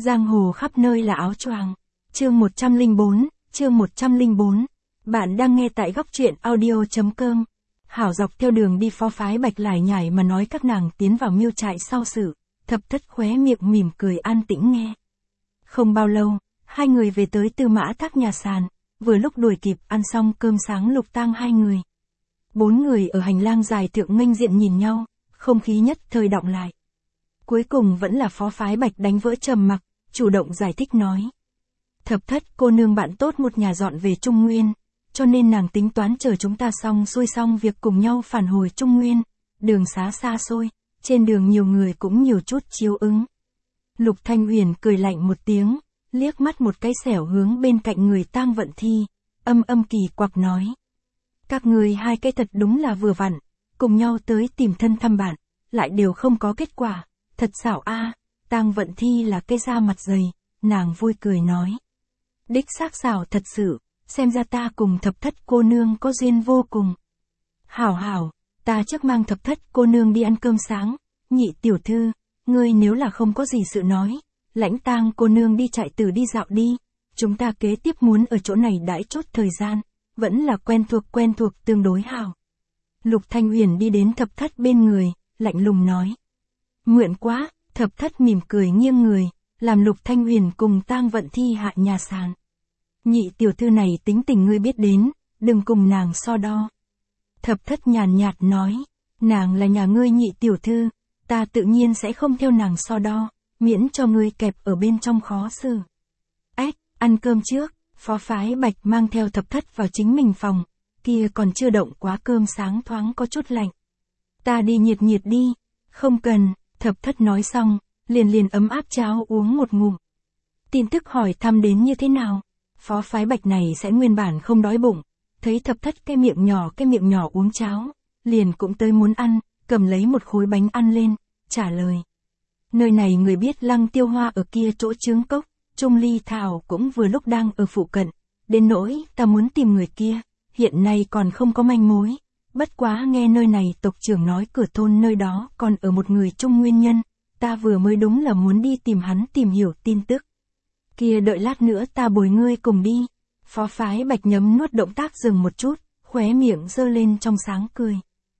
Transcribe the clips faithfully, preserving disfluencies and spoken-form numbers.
Giang hồ khắp nơi là áo choàng. Chương một trăm lẻ bốn, chương một trăm lẻ bốn. Bạn đang nghe tại góc truyện audio chấm com. Hảo dọc theo đường đi Phó Phái Bạch lải nhải mà nói các nàng tiến vào miêu trại sau sự, Thập Thất khóe miệng mỉm cười an tĩnh nghe. Không bao lâu, hai người về tới Tư Mã Thác nhà sàn, vừa lúc đuổi kịp ăn xong cơm sáng Lục Tang hai người. Bốn người ở hành lang dài thượng nghênh diện nhìn nhau, không khí nhất thời đọng lại. Cuối cùng vẫn là Phó Phái Bạch đánh vỡ trầm mặc, chủ động giải thích nói. Thập Thất cô nương bạn tốt một nhà dọn về Trung Nguyên, cho nên nàng tính toán chờ chúng ta xong xuôi xong việc cùng nhau phản hồi Trung Nguyên, đường xá xa xôi, trên đường nhiều người cũng nhiều chút chiếu ứng. Lục Thanh Uyển cười lạnh một tiếng, liếc mắt một cái xẻo hướng bên cạnh người Tang Vận Thi, âm âm kỳ quặc nói. Các người hai cái thật đúng là vừa vặn, cùng nhau tới tìm thân thăm bạn, lại đều không có kết quả, thật xảo a. Tang Vận Thi là cái da mặt dày, nàng vui cười nói. Đích xác xảo thật sự, xem ra ta cùng Thập Thất cô nương có duyên vô cùng. Hảo hảo, ta trước mang Thập Thất cô nương đi ăn cơm sáng, nhị tiểu thư, ngươi nếu là không có gì sự nói, lãnh Tang cô nương đi chạy tử đi dạo đi, chúng ta kế tiếp muốn ở chỗ này đãi chốt thời gian, vẫn là quen thuộc quen thuộc tương đối hảo. Lục Thanh Uyển đi đến Thập Thất bên người, lạnh lùng nói. Nguyện quá, Thập Thất mỉm cười nghiêng người, làm Lục Thanh Uyển cùng Tang Vận Thi hạ nhà sàn. Nhị tiểu thư này tính tình ngươi biết đến, đừng cùng nàng so đo. Thập Thất nhàn nhạt nói, nàng là nhà ngươi nhị tiểu thư, ta tự nhiên sẽ không theo nàng so đo, miễn cho ngươi kẹp ở bên trong khó xử. Ếch, ăn cơm trước, Phó Phái Bạch mang theo Thập Thất vào chính mình phòng, kia còn chưa động quá cơm sáng thoáng có chút lạnh. Ta đi nhiệt nhiệt đi, không cần, Thập Thất nói xong, liền liền ấm áp cháo uống một ngụm. Tin tức hỏi thăm đến như thế nào? Phó Phái Bạch này sẽ nguyên bản không đói bụng, thấy Thập Thất cái miệng nhỏ cái miệng nhỏ uống cháo, liền cũng tới muốn ăn, cầm lấy một khối bánh ăn lên, trả lời. Nơi này người biết Lăng Tiêu Hoa ở kia chỗ Trướng Cốc, Trung Ly Thảo cũng vừa lúc đang ở phụ cận, đến nỗi ta muốn tìm người kia, hiện nay còn không có manh mối, bất quá nghe nơi này tộc trưởng nói cửa thôn nơi đó còn ở một người Trung Nguyên nhân, ta vừa mới đúng là muốn đi tìm hắn tìm hiểu tin tức. Kia đợi lát nữa ta bồi ngươi cùng đi. Phó Phái Bạch nhấm nuốt động tác dừng một chút, khóe miệng giơ lên trong sáng cười.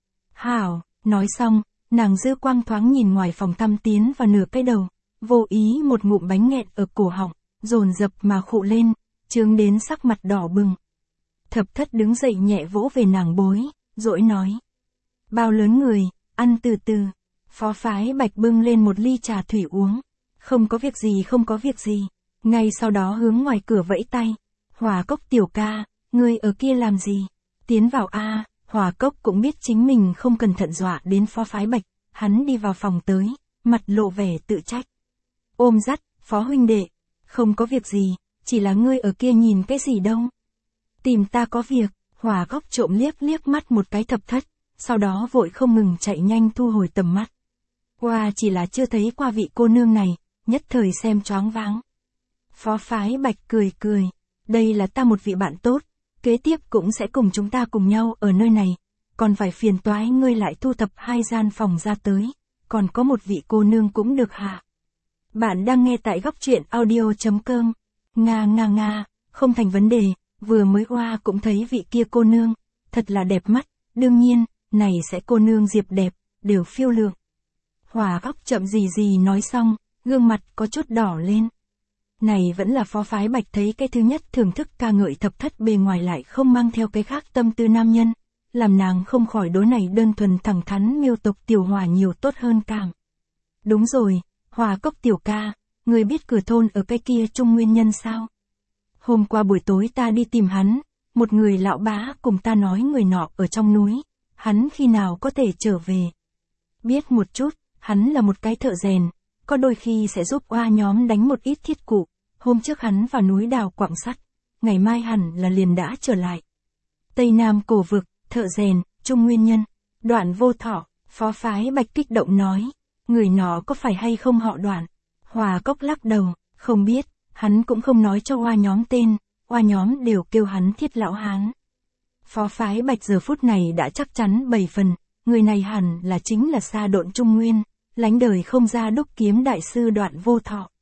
Hảo, nói xong, nàng dư quang thoáng nhìn ngoài phòng thăm tiến vào nửa cái đầu, vô ý một ngụm bánh nghẹn ở cổ họng, dồn dập mà khụ lên, chướng đến sắc mặt đỏ bừng. Thập Thất đứng dậy nhẹ vỗ về nàng bối, dỗi nói. Bao lớn người, ăn từ từ. Phó Phái Bạch bưng lên một ly trà thủy uống. Không có việc gì không có việc gì. Ngay sau đó hướng ngoài cửa vẫy tay. Hỏa Cốc tiểu ca, ngươi ở kia làm gì? Tiến vào a. Hỏa Cốc cũng biết chính mình không cần thận dọa đến Phó Phái Bạch. Hắn đi vào phòng tới, mặt lộ vẻ tự trách. Ôm dắt, Phó huynh đệ. Không có việc gì, chỉ là ngươi ở kia nhìn cái gì đâu. Tìm ta có việc. Hỏa Cốc trộm liếc liếc mắt một cái Thập Thất, sau đó vội không ngừng chạy nhanh thu hồi tầm mắt. Qua chỉ là chưa thấy qua vị cô nương này, nhất thời xem choáng váng. Phó Phái Bạch cười cười, đây là ta một vị bạn tốt, kế tiếp cũng sẽ cùng chúng ta cùng nhau ở nơi này, còn phải phiền toái ngươi lại thu thập hai gian phòng ra tới, còn có một vị cô nương cũng được hả? Bạn đang nghe tại góc truyện audio chấm com. Nga nga nga, không thành vấn đề, vừa mới qua cũng thấy vị kia cô nương, thật là đẹp mắt, đương nhiên, này sẽ cô nương diệp đẹp, đều phiêu lượng. Hỏa Cốc chậm gì gì nói xong, gương mặt có chút đỏ lên. Này vẫn là Phó Phái Bạch thấy cái thứ nhất thưởng thức ca ngợi Thập Thất bề ngoài lại không mang theo cái khác tâm tư nam nhân, làm nàng không khỏi đối này đơn thuần thẳng thắn miêu tộc tiểu hòa nhiều tốt hơn cảm. Đúng rồi, Hỏa Cốc tiểu ca, người biết cửa thôn ở cái kia Trung Nguyên nhân sao? Hôm qua buổi tối ta đi tìm hắn, một người lão bá cùng ta nói người nọ ở trong núi, hắn khi nào có thể trở về. Biết một chút, hắn là một cái thợ rèn, có đôi khi sẽ giúp oa nhóm đánh một ít thiết cụ, hôm trước hắn vào núi đào quặng sắt, ngày mai hẳn là liền đã trở lại. Tây Nam cổ vực, thợ rèn, Trung Nguyên nhân, Đoạn Vô Thọ, Phó Phái Bạch kích động nói, người nọ có phải hay không họ Đoạn? Hỏa Cốc lắc đầu, không biết, hắn cũng không nói cho oa nhóm tên, oa nhóm đều kêu hắn Thiết lão hán. Phó Phái Bạch giờ phút này đã chắc chắn bảy phần, người này hẳn là chính là Sa Độn Trung Nguyên, lánh đời không ra đúc kiếm đại sư Đoạn Vô Thọ.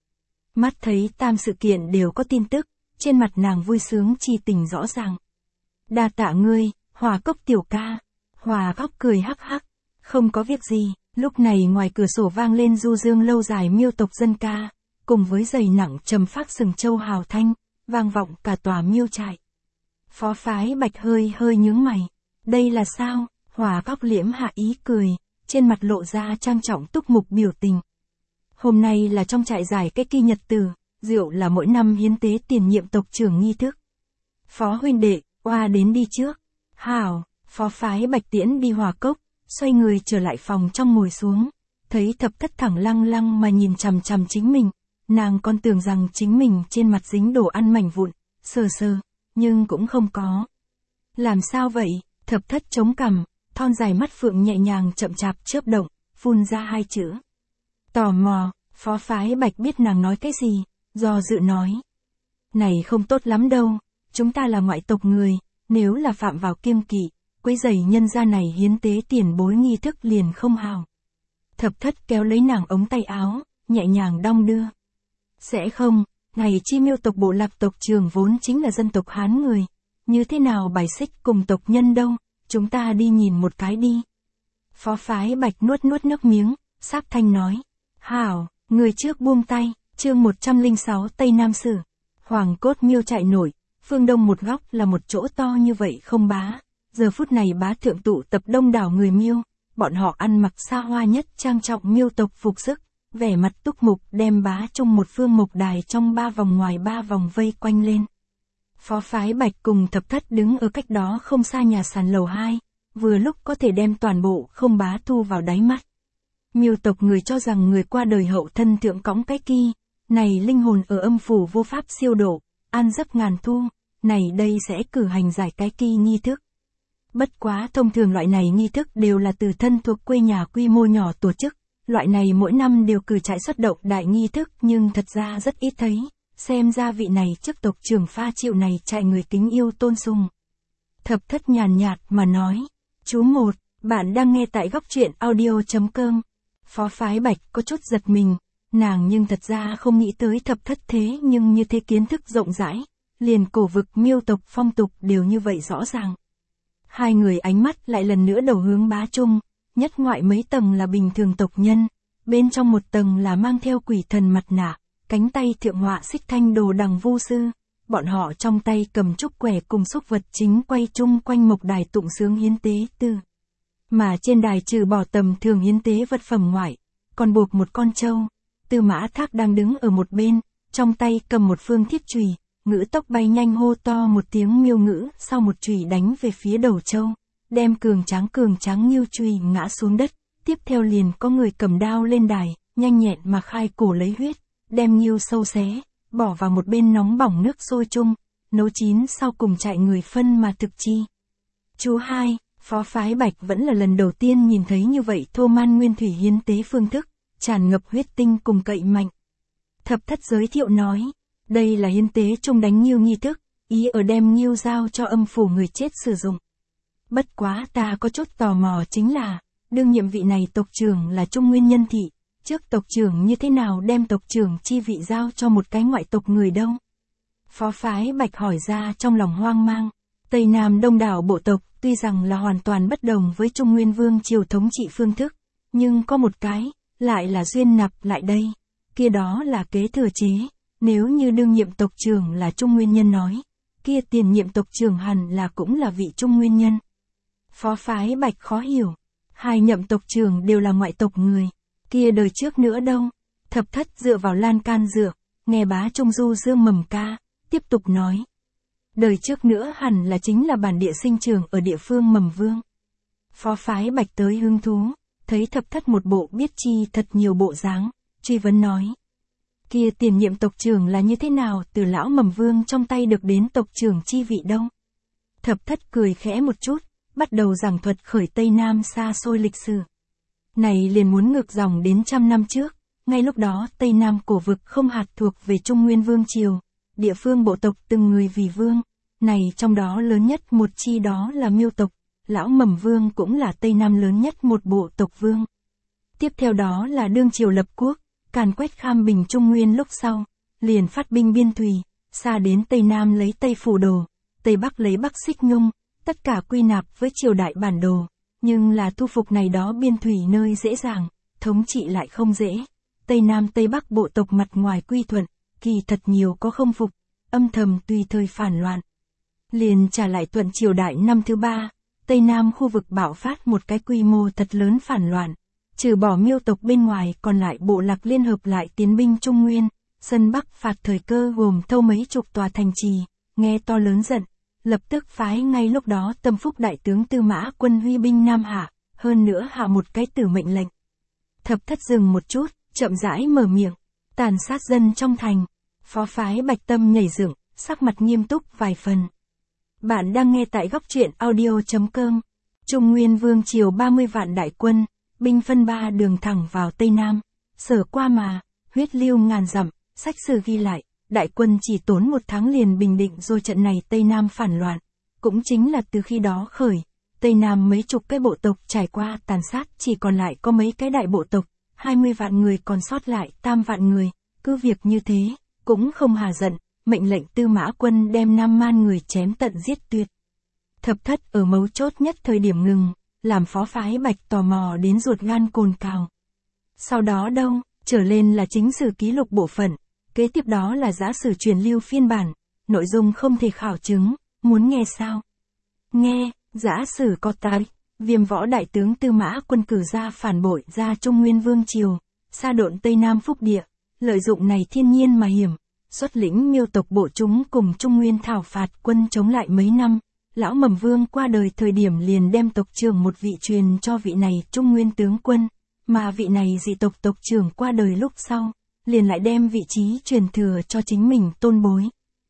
Mắt thấy tam sự kiện đều có tin tức, trên mặt nàng vui sướng chi tình rõ ràng. Đa tạ ngươi, Hòa Cốc tiểu ca. Hòa Cốc cười hắc hắc. Không có việc gì, lúc này ngoài cửa sổ vang lên du dương lâu dài miêu tộc dân ca, cùng với giày nặng trầm phác sừng châu hào thanh, vang vọng cả tòa miêu trại. Phó Phái Bạch hơi hơi nhướng mày. Đây là sao? Hòa Cốc liễm hạ ý cười, trên mặt lộ ra trang trọng túc mục biểu tình. Hôm nay là trong trại giải cái kỳ nhật tử, rượu là mỗi năm hiến tế tiền nhiệm tộc trưởng nghi thức. Phó huynh đệ, oa đến đi trước. Hảo, Phó Phái Bạch tiễn đi Hòa Cốc, xoay người trở lại phòng trong ngồi xuống, thấy thập thất thẳng lăng lăng mà nhìn chằm chằm chính mình, nàng còn tưởng rằng chính mình trên mặt dính đồ ăn mảnh vụn, sờ sờ, nhưng cũng không có. Làm sao vậy? Thập thất chống cằm, thon dài mắt phượng nhẹ nhàng chậm chạp chớp động, phun ra hai chữ. Tò mò. Phó Phái Bạch biết nàng nói cái gì, do dự nói. Này không tốt lắm đâu, chúng ta là ngoại tộc người, nếu là phạm vào kiêng kỵ, quấy rầy nhân gia này hiến tế tiền bối nghi thức liền không hào. Thập thất kéo lấy nàng ống tay áo, nhẹ nhàng đong đưa. Sẽ không, này chi miêu tộc bộ lạc tộc trưởng vốn chính là dân tộc Hán người, như thế nào bài xích cùng tộc nhân đâu, chúng ta đi nhìn một cái đi. Phó Phái Bạch nuốt nuốt nước miếng, sáp thanh nói. Hảo. Người trước buông tay, chương một trăm lẻ sáu Tây Nam Sử. Hoàng cốt miêu trại nổi, phương đông một góc là một chỗ to như vậy không bá. Giờ phút này bá thượng tụ tập đông đảo người miêu, bọn họ ăn mặc xa hoa nhất trang trọng miêu tộc phục sức, vẻ mặt túc mục đem bá trong một phương mộc đài trong ba vòng ngoài ba vòng vây quanh lên. Phó Phái Bạch cùng thập thất đứng ở cách đó không xa nhà sàn lầu hai, vừa lúc có thể đem toàn bộ không bá thu vào đáy mắt. Miêu tộc người cho rằng người qua đời hậu thân thượng cõng cái kỳ, này linh hồn ở âm phủ vô pháp siêu độ, an giấc ngàn thu, này đây sẽ cử hành giải cái kỳ nghi thức. Bất quá thông thường loại này nghi thức đều là từ thân thuộc quê nhà quy mô nhỏ tổ chức, loại này mỗi năm đều cử trại xuất động đại nghi thức nhưng thật ra rất ít thấy, xem ra vị này chức tộc trưởng pha chịu này trại người kính yêu tôn sùng. Thập thất nhàn nhạt mà nói, chú một, bạn đang nghe tại góc truyện audio chấm com. Phó Phái Bạch có chút giật mình, nàng nhưng thật ra không nghĩ tới thập thất thế nhưng như thế kiến thức rộng rãi, liền cổ vực miêu tộc phong tục đều như vậy rõ ràng. Hai người ánh mắt lại lần nữa đầu hướng bá trung, nhất ngoại mấy tầng là bình thường tộc nhân, bên trong một tầng là mang theo quỷ thần mặt nạ, cánh tay thượng họa xích thanh đồ đằng vu sư, bọn họ trong tay cầm trúc quẻ cùng xúc vật chính quay chung quanh mộc đài tụng sướng hiến tế tư. Mà trên đài trừ bỏ tầm thường hiến tế vật phẩm ngoại, còn buộc một con trâu. Tư Mã Thác đang đứng ở một bên, trong tay cầm một phương thiết chùy, ngữ tốc bay nhanh hô to một tiếng miêu ngữ, sau một chùy đánh về phía đầu trâu, đem cường tráng cường tráng nghiêu chùy ngã xuống đất. Tiếp theo liền có người cầm đao lên đài, nhanh nhẹn mà khai cổ lấy huyết, đem nghiêu sâu xé, bỏ vào một bên nóng bỏng nước sôi chung, nấu chín sau cùng chạy người phân mà thực chi. Chú hai. Phó Phái Bạch vẫn là lần đầu tiên nhìn thấy như vậy thô man nguyên thủy hiến tế phương thức, tràn ngập huyết tinh cùng cậy mạnh. Thập thất giới thiệu nói, đây là hiến tế chung đánh nghiêu nghi thức, ý ở đem nghiêu giao cho âm phủ người chết sử dụng. Bất quá ta có chút tò mò chính là, đương nhiệm vị này tộc trưởng là Trung Nguyên nhân thị, trước tộc trưởng như thế nào đem tộc trưởng chi vị giao cho một cái ngoại tộc người đâu? Phó Phái Bạch hỏi ra trong lòng hoang mang. Tây Nam đông đảo bộ tộc, tuy rằng là hoàn toàn bất đồng với Trung Nguyên Vương triều thống trị phương thức, nhưng có một cái, lại là duyên nạp lại đây, kia đó là kế thừa chế, nếu như đương nhiệm tộc trưởng là Trung Nguyên nhân nói, kia tiền nhiệm tộc trưởng hẳn là cũng là vị Trung Nguyên nhân. Phó Phái Bạch khó hiểu, hai nhậm tộc trưởng đều là ngoại tộc người, kia đời trước nữa đâu? Thập thất dựa vào lan can dựa, nghe bá Trung Du dương mầm ca, tiếp tục nói. Đời trước nữa hẳn là chính là bản địa sinh trưởng ở địa phương mầm vương. Phó Phái Bạch tới hứng thú, thấy thập thất một bộ biết chi thật nhiều bộ dáng, truy vấn nói. Kia tiền nhiệm tộc trưởng là như thế nào từ lão mầm vương trong tay được đến tộc trưởng chi vị đâu? Thập thất cười khẽ một chút, bắt đầu giảng thuật khởi Tây Nam xa xôi lịch sử. Này liền muốn ngược dòng đến trăm năm trước, ngay lúc đó Tây Nam cổ vực không hạt thuộc về Trung Nguyên Vương Triều, địa phương bộ tộc từng người vì vương, này trong đó lớn nhất một chi đó là miêu tộc, lão mầm vương cũng là Tây Nam lớn nhất một bộ tộc vương. Tiếp theo đó là đương triều lập quốc, càn quét Kham Bình Trung Nguyên lúc sau, liền phát binh biên thùy, xa đến Tây Nam lấy Tây Phủ Đồ, Tây Bắc lấy Bắc Xích Nhung, tất cả quy nạp với triều đại bản đồ, nhưng là thu phục này đó biên thủy nơi dễ dàng, thống trị lại không dễ. Tây Nam Tây Bắc bộ tộc mặt ngoài quy thuận, kỳ thật nhiều có không phục, âm thầm tùy thời phản loạn. Liền trả lại Thuận triều đại năm thứ ba, Tây Nam khu vực bạo phát một cái quy mô thật lớn phản loạn, trừ bỏ Miêu tộc bên ngoài còn lại bộ lạc liên hợp lại tiến binh Trung Nguyên, sân Bắc phạt thời cơ gồm thâu mấy chục tòa thành trì, nghe to lớn giận, lập tức phái ngay lúc đó Tâm Phúc đại tướng Tư Mã Quân huy binh Nam Hạ, hơn nữa hạ một cái tử mệnh lệnh. Thập Thất dừng một chút, chậm rãi mở miệng, tàn sát dân trong thành. Phó phái Bạch Tâm nhảy dựng, sắc mặt nghiêm túc vài phần. Bạn đang nghe tại góc truyện audio.com. Trung Nguyên Vương triều ba mươi vạn đại quân, binh phân ba đường thẳng vào Tây Nam. Sở qua mà, huyết lưu ngàn dặm, sách sử ghi lại, đại quân chỉ tốn một tháng liền bình định rồi trận này Tây Nam phản loạn. Cũng chính là từ khi đó khởi, Tây Nam mấy chục cái bộ tộc trải qua tàn sát chỉ còn lại có mấy cái đại bộ tộc, hai mươi vạn người còn sót lại tam vạn người, cứ việc như thế, cũng không hà giận, mệnh lệnh Tư Mã Quân đem Nam Man người chém tận giết tuyệt. Thập Thất ở mấu chốt nhất thời điểm ngừng, làm phó phái Bạch tò mò đến ruột gan cồn cào. Sau đó đâu, trở lên là chính sử ký lục bộ phận, kế tiếp đó là giả sử truyền lưu phiên bản, nội dung không thể khảo chứng, muốn nghe sao? Nghe, giả sử có tai, Viêm Võ đại tướng Tư Mã Quân cử ra phản bội ra Trung Nguyên Vương triều, sa độn Tây Nam Phúc địa, lợi dụng này thiên nhiên mà hiểm, xuất lĩnh Miêu tộc bộ chúng cùng Trung Nguyên thảo phạt quân chống lại mấy năm. Lão Mầm Vương qua đời thời điểm liền đem tộc trưởng một vị truyền cho vị này Trung Nguyên tướng quân, mà vị này dị tộc tộc trưởng qua đời lúc sau, liền lại đem vị trí truyền thừa cho chính mình tôn bối.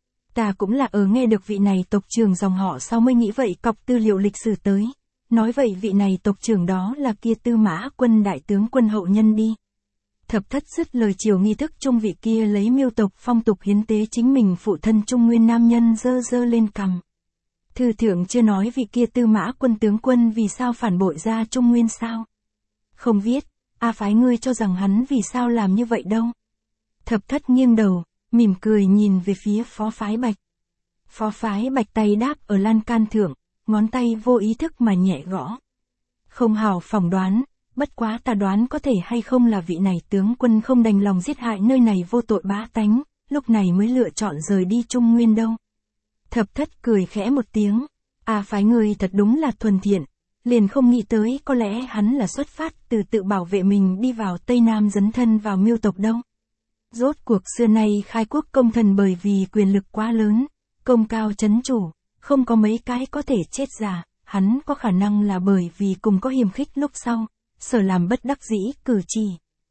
Ta cũng là ở nghe được vị này tộc trưởng dòng họ sau mới nghĩ vậy cọc tư liệu lịch sử tới. Nói vậy vị này tộc trưởng đó là kia Tư Mã Quân đại tướng quân hậu nhân đi. Thập Thất dứt lời chiều nghi thức trung vị kia lấy Miêu tộc phong tục hiến tế chính mình phụ thân Trung Nguyên nam nhân dơ dơ lên cằm. Thư thượng chưa nói vị kia Tư Mã Quân tướng quân vì sao phản bội ra Trung Nguyên sao? Không viết, A phái ngươi cho rằng hắn vì sao làm như vậy đâu. Thập Thất nghiêng đầu, mỉm cười nhìn về phía phó phái Bạch. Phó phái Bạch tay đáp ở lan can thượng, ngón tay vô ý thức mà nhẹ gõ. Không hào phỏng đoán, bất quá ta đoán có thể hay không là vị này tướng quân không đành lòng giết hại nơi này vô tội bá tánh, lúc này mới lựa chọn rời đi Trung Nguyên đâu. Thập Thất cười khẽ một tiếng, A phái người thật đúng là thuần thiện, liền không nghĩ tới có lẽ hắn là xuất phát từ tự bảo vệ mình đi vào Tây Nam dấn thân vào Miêu tộc đâu. Rốt cuộc xưa nay khai quốc công thần bởi vì quyền lực quá lớn, công cao chấn chủ, không có mấy cái có thể chết già, hắn có khả năng là bởi vì cùng có hiềm khích lúc sau, sở làm bất đắc dĩ cử chỉ.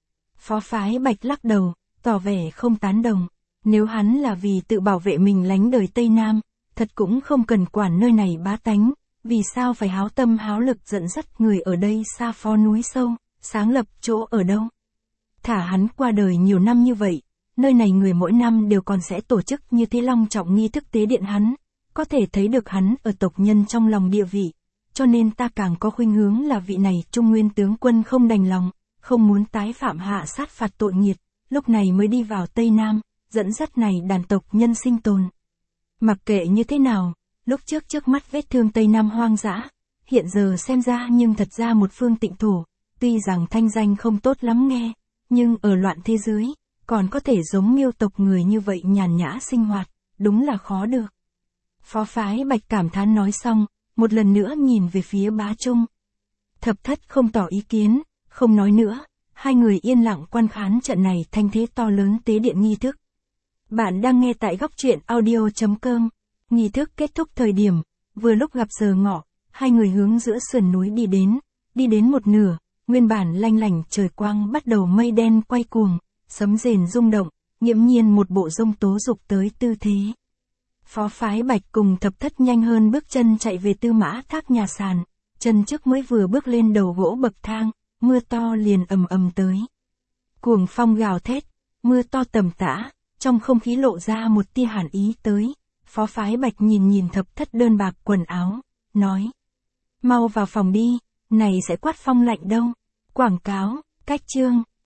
Phó phái Bạch lắc đầu, tỏ vẻ không tán đồng, nếu hắn là vì tự bảo vệ mình lánh đời Tây Nam, thật cũng không cần quản nơi này bá tánh, vì sao phải háo tâm háo lực dẫn dắt người ở đây xa phó núi sâu, sáng lập chỗ ở đâu. Thả hắn qua đời nhiều năm như vậy, nơi này người mỗi năm đều còn sẽ tổ chức như thế long trọng nghi thức tế điện hắn, có thể thấy được hắn ở tộc nhân trong lòng địa vị, cho nên ta càng có khuynh hướng là vị này Trung Nguyên tướng quân không đành lòng, không muốn tái phạm hạ sát phạt tội nghiệt, lúc này mới đi vào Tây Nam, dẫn dắt này đàn tộc nhân sinh tồn. Mặc kệ như thế nào, lúc trước trước mắt vết thương Tây Nam hoang dã, hiện giờ xem ra nhưng thật ra một phương tịnh thổ, tuy rằng thanh danh không tốt lắm nghe, nhưng ở loạn thế giới, còn có thể giống Miêu tộc người như vậy nhàn nhã sinh hoạt, đúng là khó được. Phó phái Bạch cảm thán nói xong, một lần nữa nhìn về phía Bá Trung. Thập Thất không tỏ ý kiến, không nói nữa, hai người yên lặng quan khán trận này thanh thế to lớn tế điện nghi thức. Bạn đang nghe tại góc truyện audio.com. Nghi thức kết thúc thời điểm, vừa lúc gặp giờ ngọ, hai người hướng giữa sườn núi đi đến, đi đến một nửa, nguyên bản lanh lảnh trời quang bắt đầu mây đen quay cuồng, sấm rền rung động, nghiễm nhiên một bộ rông tố dục tới tư thế. Phó phái Bạch cùng Thập Thất nhanh hơn bước chân chạy về Tư Mã Thác nhà sàn, chân trước mới vừa bước lên đầu gỗ bậc thang, mưa to liền ầm ầm tới. Cuồng phong gào thét, mưa to tầm tã, trong không khí lộ ra một tia hàn ý tới. Phó phái Bạch nhìn nhìn Thập Thất đơn bạc quần áo, nói: mau vào phòng đi, này sẽ quát phong lạnh đâu. Quảng cáo, cách chương.